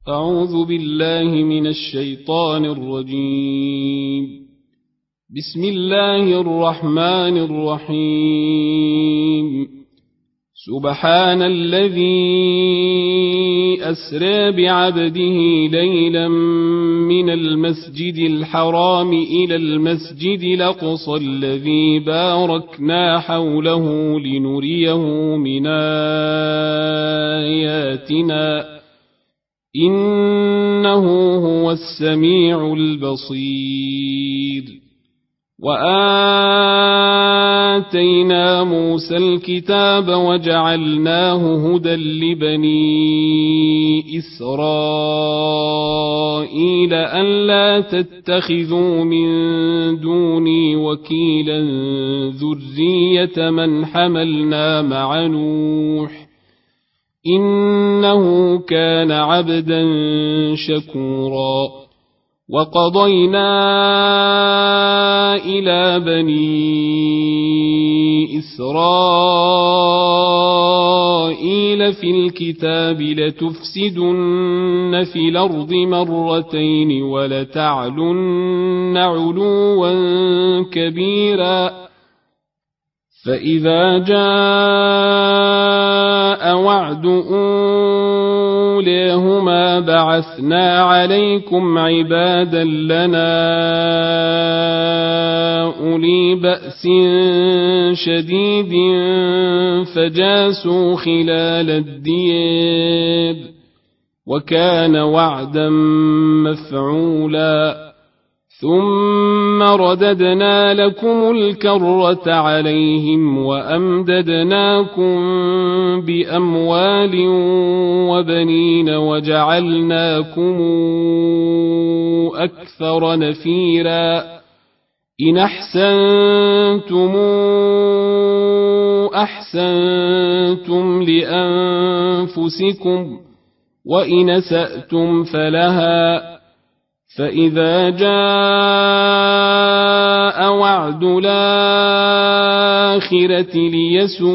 أعوذ بالله من الشيطان الرجيم. بسم الله الرحمن الرحيم. سبحان الذي أسرى بعبده ليلا من المسجد الحرام إلى المسجد الأقصى الذي باركنا حوله لنريه من آياتنا إنه هو السميع البصير. وآتينا موسى الكتاب وجعلناه هدى لبني إسرائيل ألا تتخذوا من دوني وكيلا ذرية من حملنا مع نوح إنه كان عبدا شكورا. وقضينا إلى بني إسرائيل في الكتاب لتفسدن في الأرض مرتين ولتعلن علوا كبيرا. فإذا جاء وعد أوليهما بعثنا عليكم عبادا لنا أولي بأس شديد فجاسوا خلال الديار وكان وعدا مفعولا. ثم رددنا لكم الكرة عليهم وأمددناكم بأموال وبنين وجعلناكم أكثر نفيرا. إن أحسنتم أحسنتم لأنفسكم وإن أسأتم فلها. فإذا جاء وعد الآخرة ليسوءوا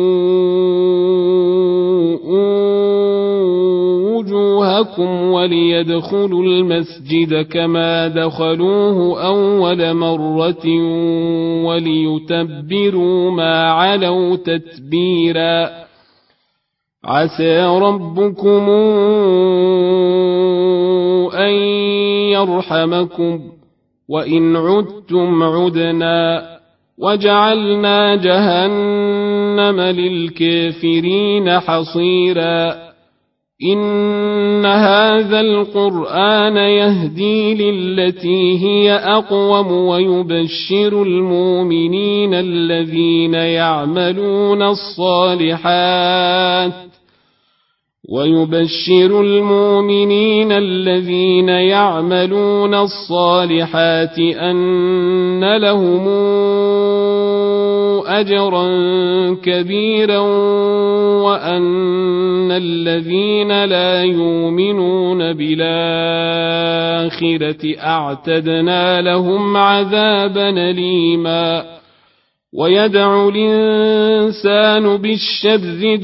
وجوهكم وليدخلوا المسجد كما دخلوه أول مرة وليتبروا ما علوا تتبيرا. عسى ربكم أن يرحمكم وإن عدتم عدنا وجعلنا جهنم للكافرين حصيرا. إن هذا القرآن يهدي للتي هي أقوم ويبشر المؤمنين الذين يعملون الصالحات أن لهم أجرا كبيرا وأن الذين لا يؤمنون بالآخرة أعتدنا لهم عذابا أليما. ويدعو الإنسان بالشر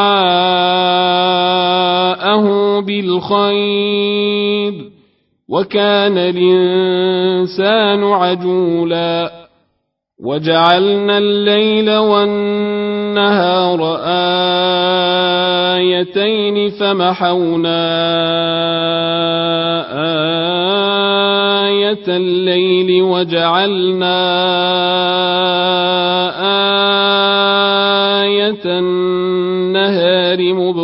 دعاءه بالخير وكان الإنسان عجولا. وجعلنا الليل والنهار آيتين فمحونا آية الليل وجعلنا آية النهار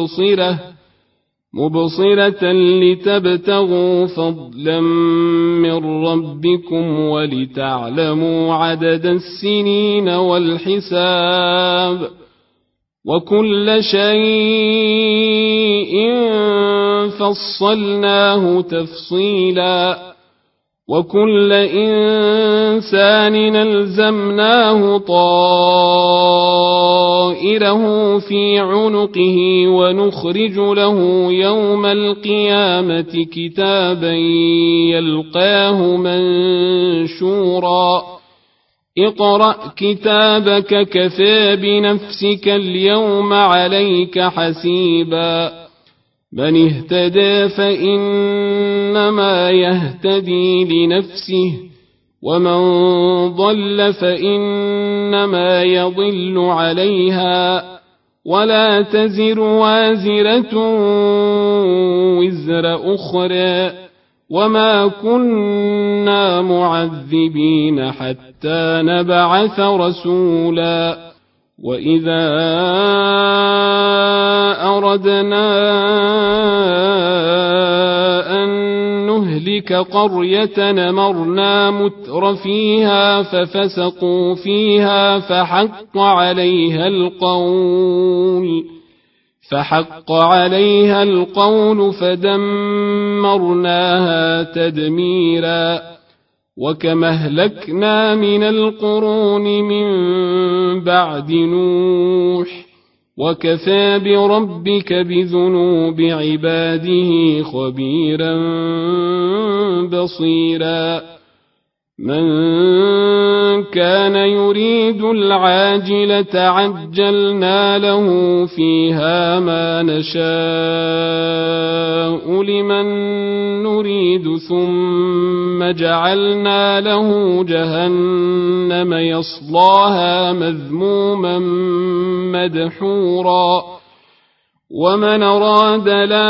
مبصرة لتبتغوا فضلا من ربكم ولتعلموا عدد السنين والحساب وكل شيء فصلناه تفصيلا. وكل إنسان ألزمناه طائره في عنقه ونخرج له يوم القيامة كتابا يلقاه منشورا. اقرأ كتابك كفى بنفسك اليوم عليك حسيبا. من اهتدى فإنما يهتدي لنفسه ومن ضل فإنما يضل عليها ولا تزر وازرة وزر أخرى وما كنا معذبين حتى نبعث رسولا وإذا أردنا أن نهلك قرية أمرنا متر فيها ففسقوا فيها فحق عليها القول فدمرناها تدميرا وكما أهلكنا من القرون من بعد نوح وكفى بربك بذنوب عباده خبيرا بصيرا من كان يريد العاجلة عجلنا له فيها ما نشاء لمن نريد ثم جعلنا له جهنم يصلاها مذموما مدحورا ومن أراد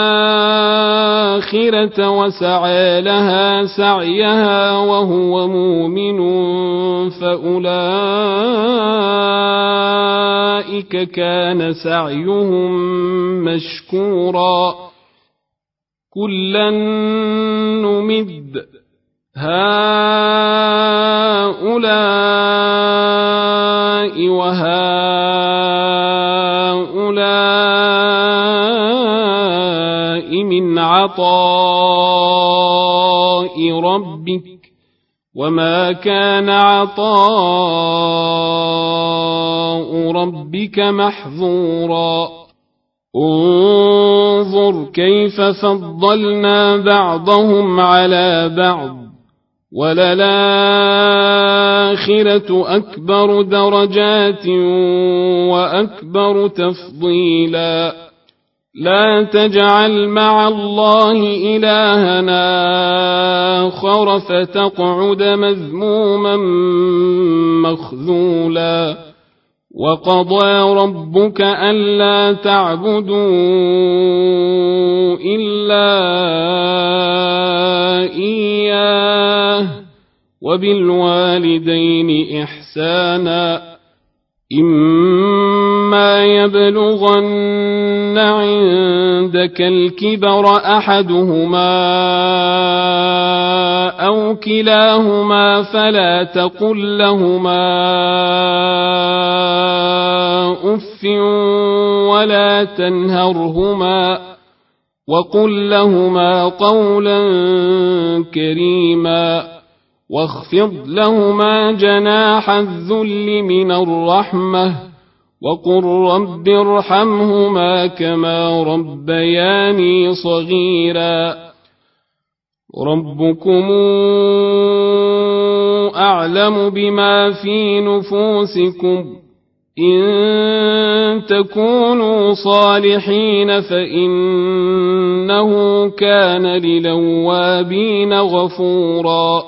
الآخرة وسعى لها سعيها وهو مؤمن فأولئك كان سعيهم مشكورا كلا نمد هؤلاء وهؤلاء من عطاء ربك وما كان عطاء ربك محظورا انظر كيف فضلنا بعضهم على بعض وللآخرة أكبر درجات وأكبر تفضيلا لا تجعل مع الله إلهنا آخر فتقعد مذموما مخذولا وقضى ربك ألا تعبدوا إلا إياه وبالوالدين إحسانا إما يبلغن عندك الكبر أحدهما أو كلاهما فلا تقل لهما أف ولا تنهرهما وقل لهما قولا كريما واخفض لهما جناح الذل من الرحمة وقل رب ارحمهما كما ربياني صغيرا ربكم أعلم بما في نفوسكم إن تكونوا صالحين فإنه كان للأوابين غفورا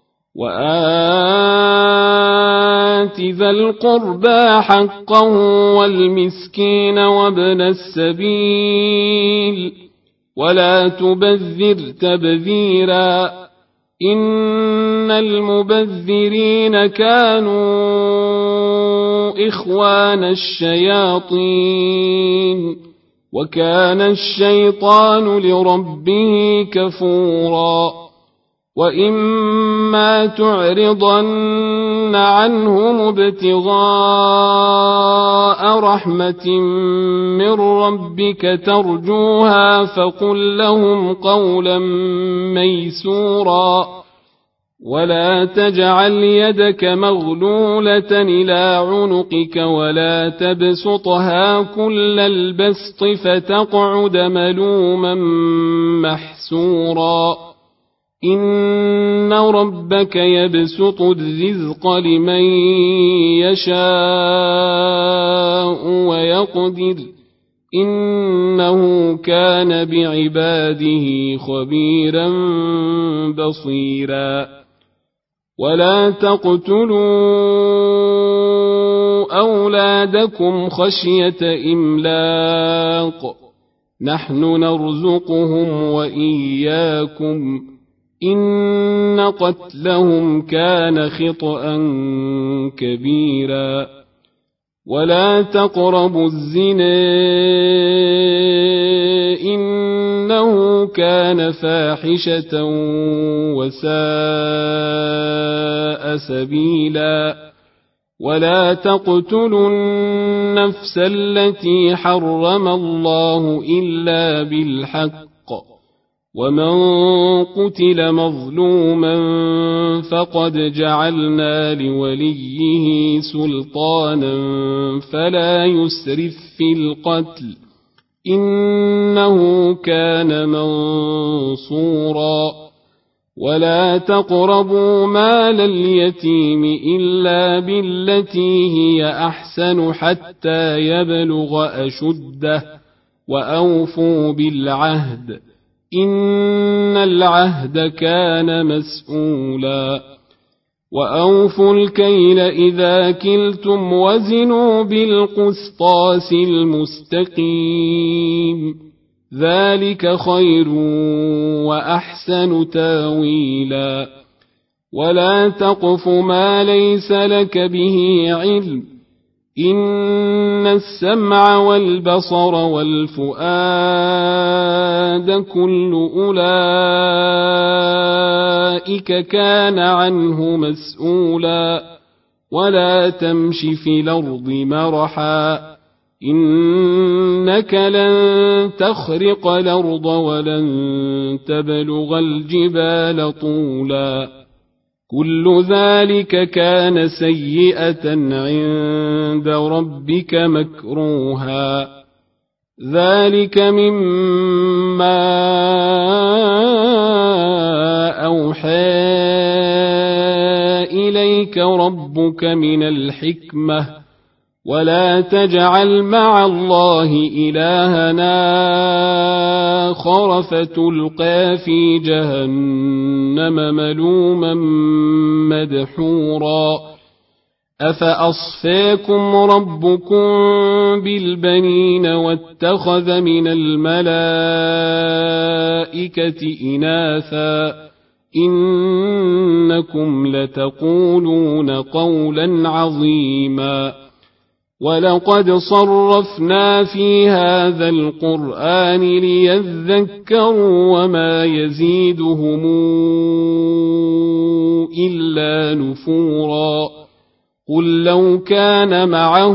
وآت ذا القربى حقه والمسكين وابن السبيل ولا تبذر تبذيرا إن المبذرين كانوا إخوان الشياطين وكان الشيطان لربه كفورا وإما تعرضن عنهم ابتغاء رحمة من ربك ترجوها فقل لهم قولا ميسورا ولا تجعل يدك مغلولة إلى عنقك ولا تبسطها كل البسط فتقعد ملوما محسورا إن ربك يبسط الرزق لمن يشاء ويقدر إنه كان بعباده خبيرا بصيرا ولا تقتلوا أولادكم خشية إملاق نحن نرزقهم وإياكم إن قتلهم كان خطأ كبيرا ولا تقربوا الزنا إنه كان فاحشة وساء سبيلا ولا تقتلوا النفس التي حرم الله إلا بالحق ومن قتل مظلوما فقد جعلنا لوليه سلطانا فلا يسرف في القتل إنه كان منصورا ولا تقربوا مال اليتيم إلا بالتي هي أحسن حتى يبلغ أشده وأوفوا بالعهد إن العهد كان مسؤولا وأوفوا الكيل إذا كلتم وزنوا بالقسطاس المستقيم ذلك خير وأحسن تاويلا ولا تقف ما ليس لك به علم إن السمع والبصر والفؤاد كل أولئك كان عنه مسؤولا ولا تمش في الأرض مرحا إنك لن تخرق الأرض ولن تبلغ الجبال طولا كل ذلك كان سيئة عند ربك مكروها ذلك مما أوحى إليك ربك من الحكمة ولا تجعل مع الله إلهنا آخر فتلقى في جهنم ملوما مدحورا أفأصفاكم ربكم بالبنين واتخذ من الملائكة إناثا إنكم لتقولون قولا عظيما ولقد صرفنا في هذا القرآن ليذكروا وما يزيدهم إلا نفورا قل لو كان معه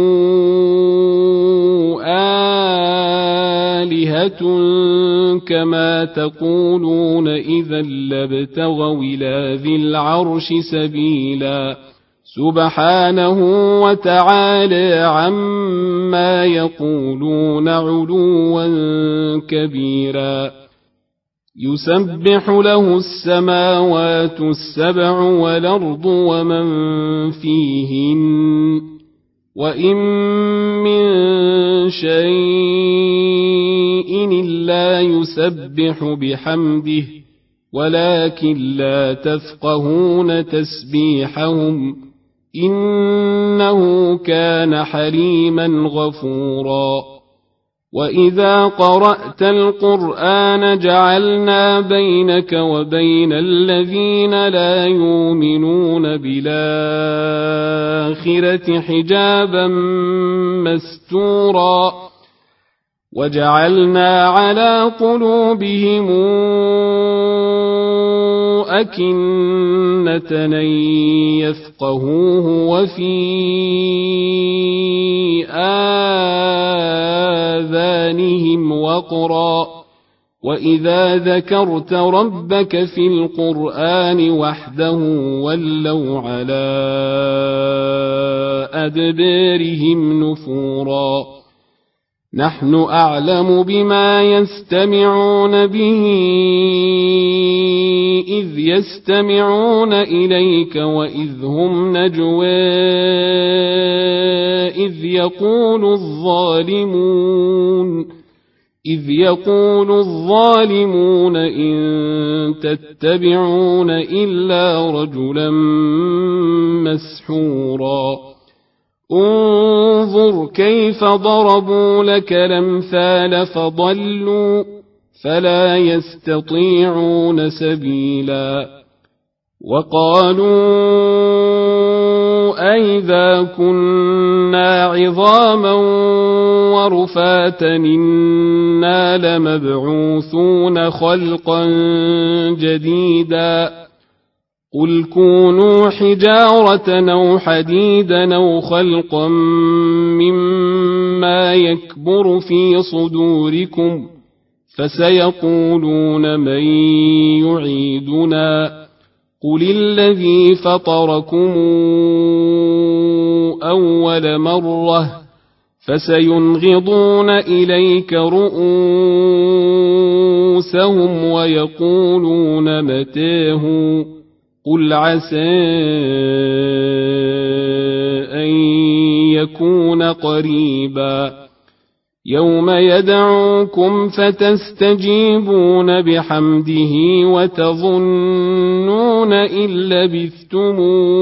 آلهة كما تقولون إذا لابتغوا إلى ذي العرش سبيلا سبحانه وتعالى عما يقولون علوا كبيرا يسبح له السماوات السبع والأرض ومن فيهن وإن من شيء إلا يسبح بحمده ولكن لا تفقهون تسبيحهم إنه كان حليما غفورا وإذا قرأت القرآن جعلنا بينك وبين الذين لا يؤمنون بالآخرة حجابا مستورا وجعلنا على قلوبهم أكنة أن يفقهوه وفي آذانهم وقرا وإذا ذكرت ربك في القرآن وحده ولوا على أدبارهم نفورا نحن أعلم بما يستمعون به إذ يستمعون إليك وإذ هم نجوى إذ يقول الظالمون إن تتبعون إلا رجلا مسحورا انظر كيف ضربوا لك الأمثال فضلوا فلا يستطيعون سبيلا وقالوا أئذا كنا عظاما ورفاتا إنا لمبعوثون خلقا جديدا قل كونوا حجارة أو حديدا أو خلقا مما يكبر في صدوركم فسيقولون من يعيدنا قل الذي فطركم أول مرة فسينغضون إليك رؤوسهم ويقولون متاه قل عسى أن يكون قريبا يوم يدعوكم فتستجيبون بحمده وتظنون إن لبثتم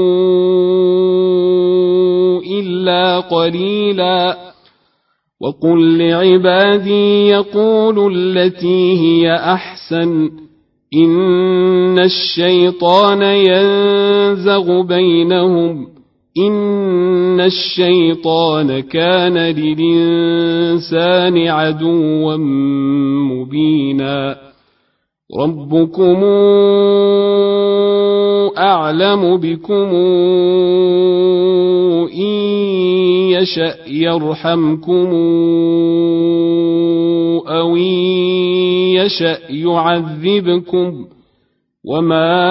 إلا قليلا وقل لعبادي يقولوا التي هي أحسن إن الشيطان ينزغ بينهم إن الشيطان كان للإنسان عدوا مبينا ربكم أعلم بكم إن يشأ يرحمكم أو إن يشأ يعذبكم وما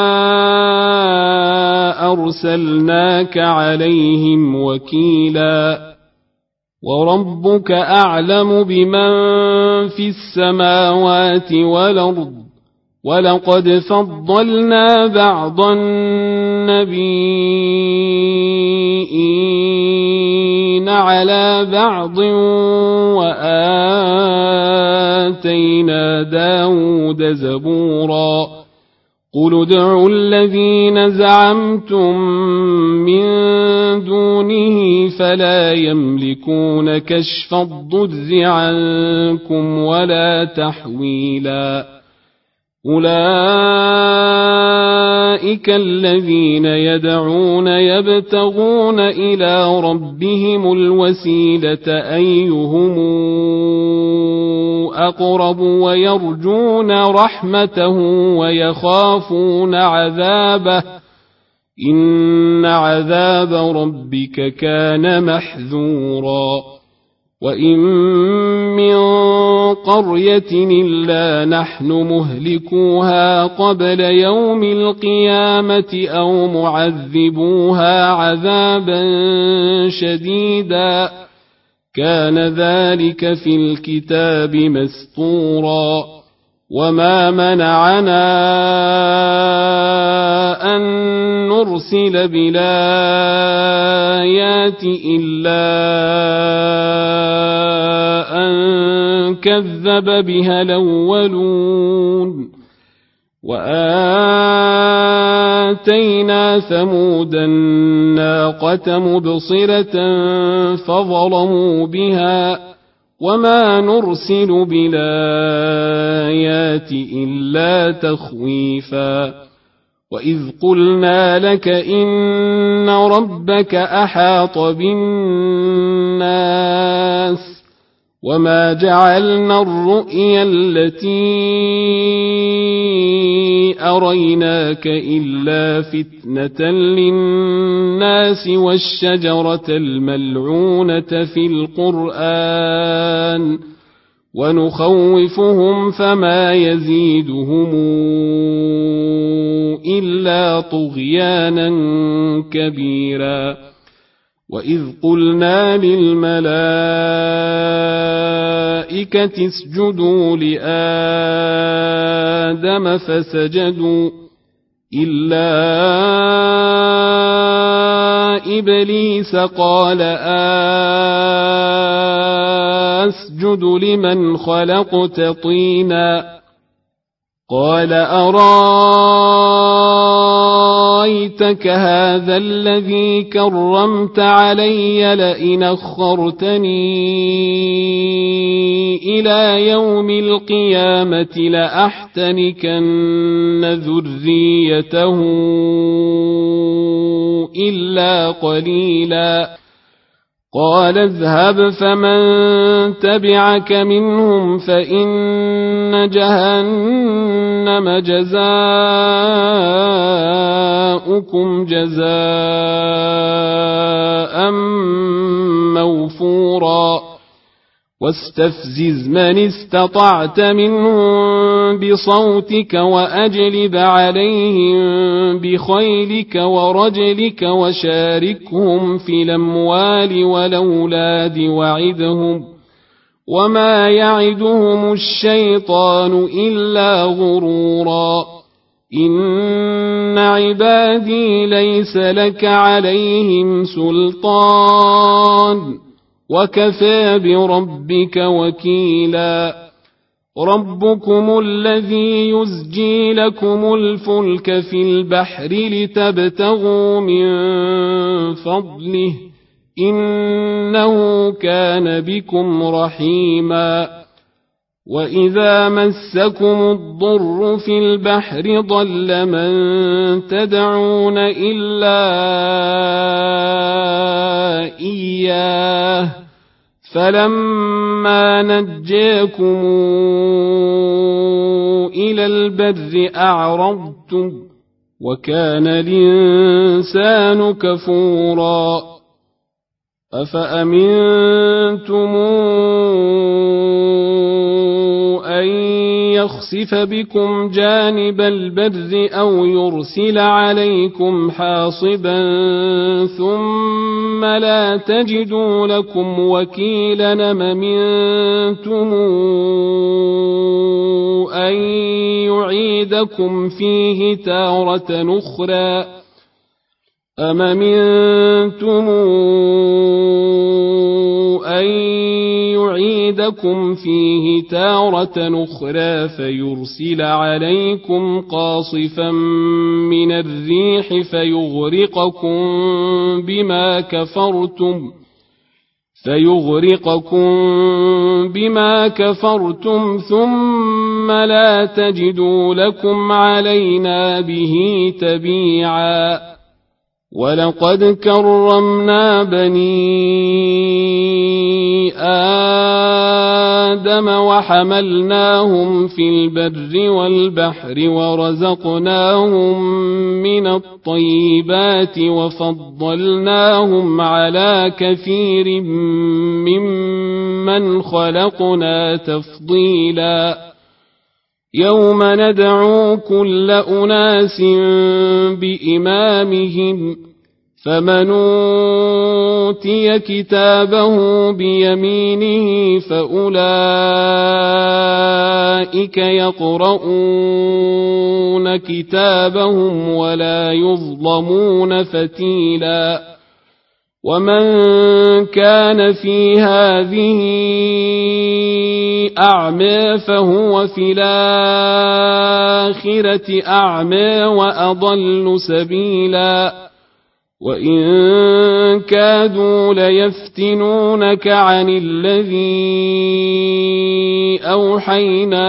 أرسلناك عليهم وكيلا وربك أعلم بمن في السماوات والأرض ولقد فضلنا بعض النبيين على بعض وآتينا داود زبورا قل ادعوا الذين زعمتم من دونه فلا يملكون كشف الضر عنكم ولا تحويلا أولئك الذين يدعون يبتغون إلى ربهم الوسيلة أيهم أقرب ويرجون رحمته ويخافون عذابه إن عذاب ربك كان محذورا وإن من قرية إلا نحن مهلكوها قبل يوم القيامة أو معذبوها عذابا شديدا كان ذلك في الكتاب مسطورا وما منعنا أن نرسل بالآيات إلا أن كذب بها الأولون وآتينا ثمود الناقة مبصرة فظلموا بها وما نرسل بالآيات إلا تخويفا وإذ قلنا لك إن ربك أحاط بالناس وما جعلنا الرؤيا التي أريناك إلا فتنة للناس والشجرة الملعونة في القرآن ونخوفهم فما يزيدهم إلا طغيانا كبيرا وإذ قلنا للملائكة اسجدوا لآدم آدم فسجدوا إلا إبليس قال أسجد لمن خلقت طينا قال أرايتك هذا الذي كرمت علي لئن أخرتني إلى يوم القيامة لأحتنكن ذريته إلا قليلا قال اذهب فمن تبعك منهم فإن جهنم جزاؤكم جزاء موفورا واستفزز من استطعت منهم بصوتك وأجلب عليهم بخيلك ورجلك وشاركهم في الأموال والأولاد وعدهم وما يعدهم الشيطان إلا غرورا إن عبادي ليس لك عليهم سلطان وكفى بربك وكيلا ربكم الذي يزجي لكم الفلك في البحر لتبتغوا من فضله إنه كان بكم رحيما وإذا مسكم الضر في البحر ضل من تدعون إلا إياه فلما نجاكم إلى البر أعرضتم وكان الإنسان كفورا أفأمنتم أن يخسف بكم جانب البر أو يرسل عليكم حاصبا ثم لا تجدوا لكم وكيلا أم أمنتم أن يعيدكم فيه تارة أخرى أم أمنتم أن يعيدكم فيه تارة أخرى فيرسل عليكم قاصفا من الريح فيغرقكم بما كفرتم ثم لا تجدوا لكم علينا به تبيعا ولقد كرمنا بني آدم وحملناهم في البر والبحر ورزقناهم من الطيبات وفضلناهم على كثير ممن خلقنا تفضيلا يوم ندعو كل أناس بإمامهم فمن أوتي كتابه بيمينه فأولئك يقرؤون كتابهم ولا يظلمون فتيلا ومن كان في هذه أعمى فهو في الآخرة أعمى وأضل سبيلا وإن كادوا ليفتنونك عن الذي أوحينا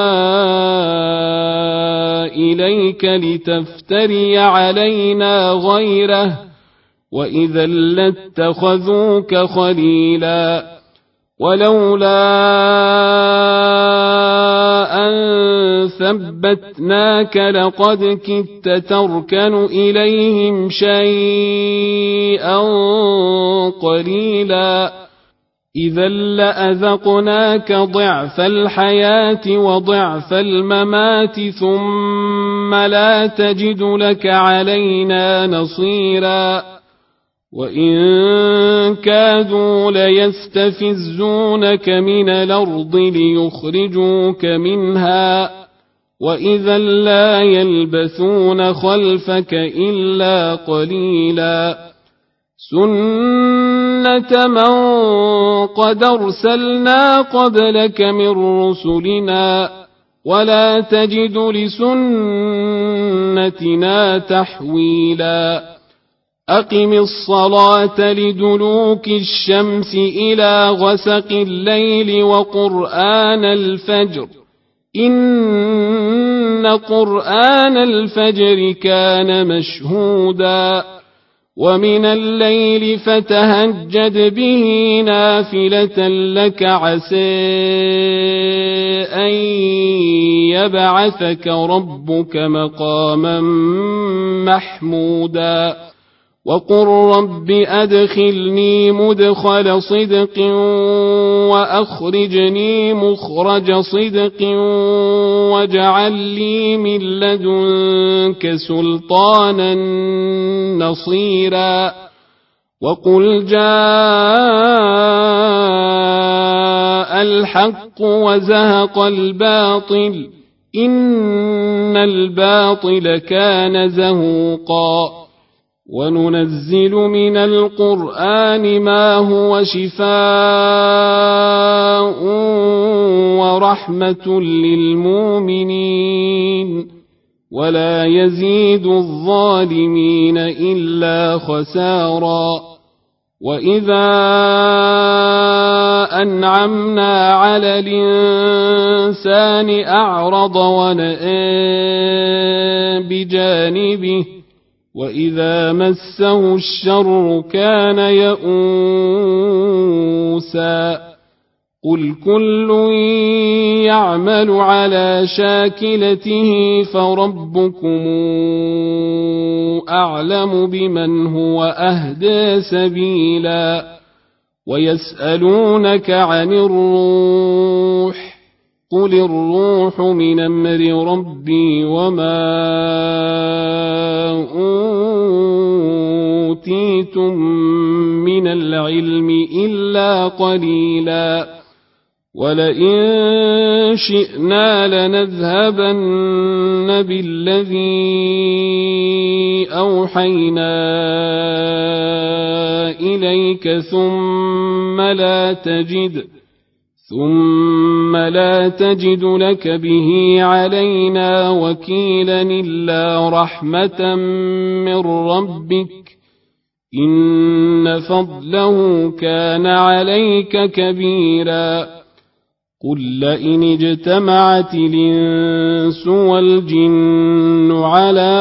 إليك لتفتري علينا غيره وإذا لاتخذوك خليلا ولولا أن ثبتناك لقد كدت تركن إليهم شيئا قليلا إذا لأذقناك ضعف الحياة وضعف الممات ثم لا تجد لك علينا نصيرا وإن كادوا ليستفزونك من الأرض ليخرجوك منها وإذا لا يلبثون خلفك إلا قليلا سنة من قد أرسلنا قبلك من رسلنا ولا تجد لسنتنا تحويلا أقم الصلاة لدلوك الشمس إلى غسق الليل وقرآن الفجر إن قرآن الفجر كان مشهودا ومن الليل فتهجد به نافلة لك عسى أن يبعثك ربك مقاما محمودا وقل رب أدخلني مدخل صدق وأخرجني مخرج صدق واجعل لي من لدنك سلطانا نصيرا وقل جاء الحق وزهق الباطل إن الباطل كان زهوقا وننزل من القرآن ما هو شفاء ورحمة للمؤمنين ولا يزيد الظالمين إلا خسارا وإذا أنعمنا على الإنسان أعرض ونأى بجانبه وإذا مسه الشر كان يئوسا قل كل يعمل على شاكلته فربكم أعلم بمن هو أهدى سبيلا ويسألونك عن الروح قل الروح من أمر ربي وما أوتيتم من العلم إلا قليلا ولئن شئنا لنذهبن بالذي أوحينا إليك ثم لا تجد لك به علينا وكيلا إلا رحمة من ربك إن فضله كان عليك كبيرا قل لئن اجتمعت الإنس والجن على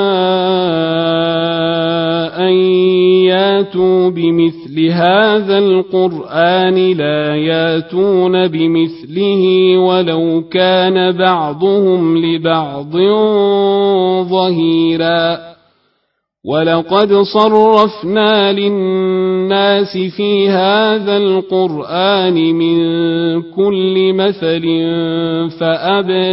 أن ياتوا بمثل هذا القرآن لا ياتون بمثله ولو كان بعضهم لبعض ظهيرا ولقد صرفنا للناس في هذا القرآن من كل مثل فأبى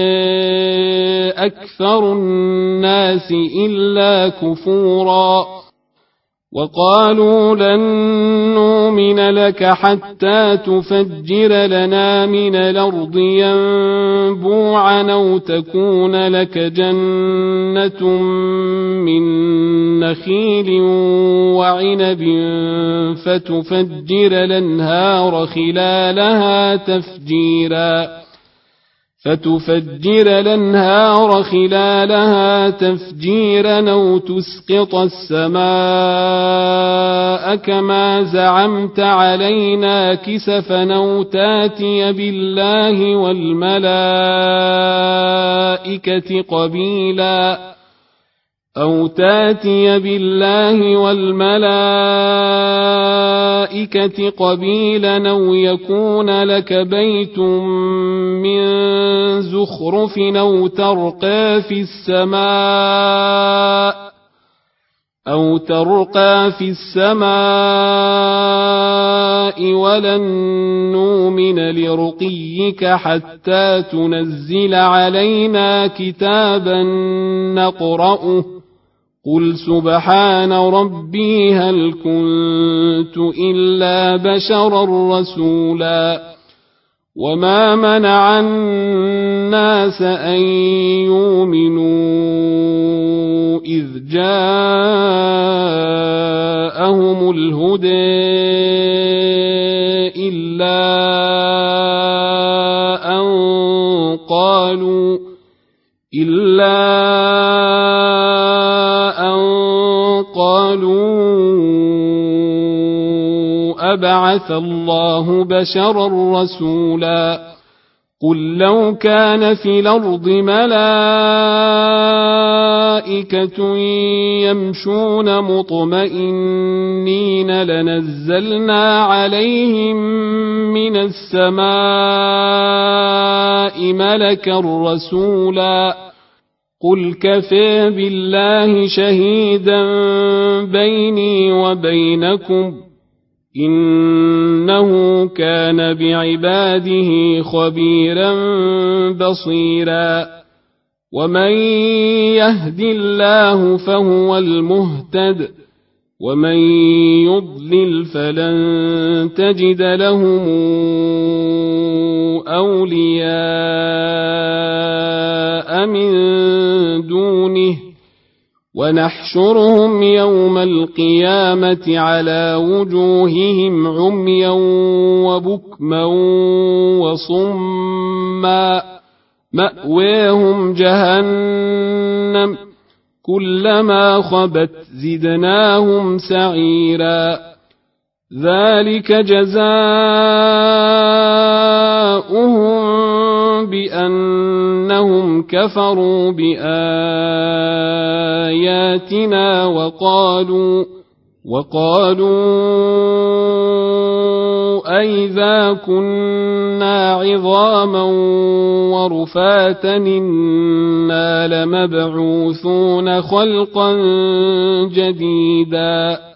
أكثر الناس إلا كفورا وقالوا لن نؤمن لك حتى تفجر لنا من الأرض ينبوعا أو تكون لك جنة من نخيل وعنب فتفجر الأنهار خلالها تفجيرا أو تسقط السماء كما زعمت علينا كسفا أو تاتي بالله والملائكة قبيلا أو يكون لك بيت من زخرف أو ترقى في السماء ولن نؤمن لرقيك حتى تنزل علينا كتابا نقرأه قل سبحان ربي هل كنت إلا بشرا رسولا وما منع الناس أن يؤمنوا إذ جاءهم الهدى إلا أن قالوا أبعث الله بشرا رسولا قل لو كان في الأرض ملائكة يمشون مطمئنين لنزلنا عليهم من السماء ملكا رسولا قل كفى بالله شهيدا بيني وبينكم إنه كان بعباده خبيرا بصيرا ومن يهد الله فهو المهتد ومن يضلل فلن تجد لهم أولياء من دونه ونحشرهم يوم القيامة على وجوههم عميا وبكما وصما مأواهم جهنم كلما خبت زدناهم سعيرا ذلك جزاؤهم بأنهم كفروا بآياتنا وقالوا أئذا كنا عظاما ورفاتا إنا لمبعوثون خلقا جديدا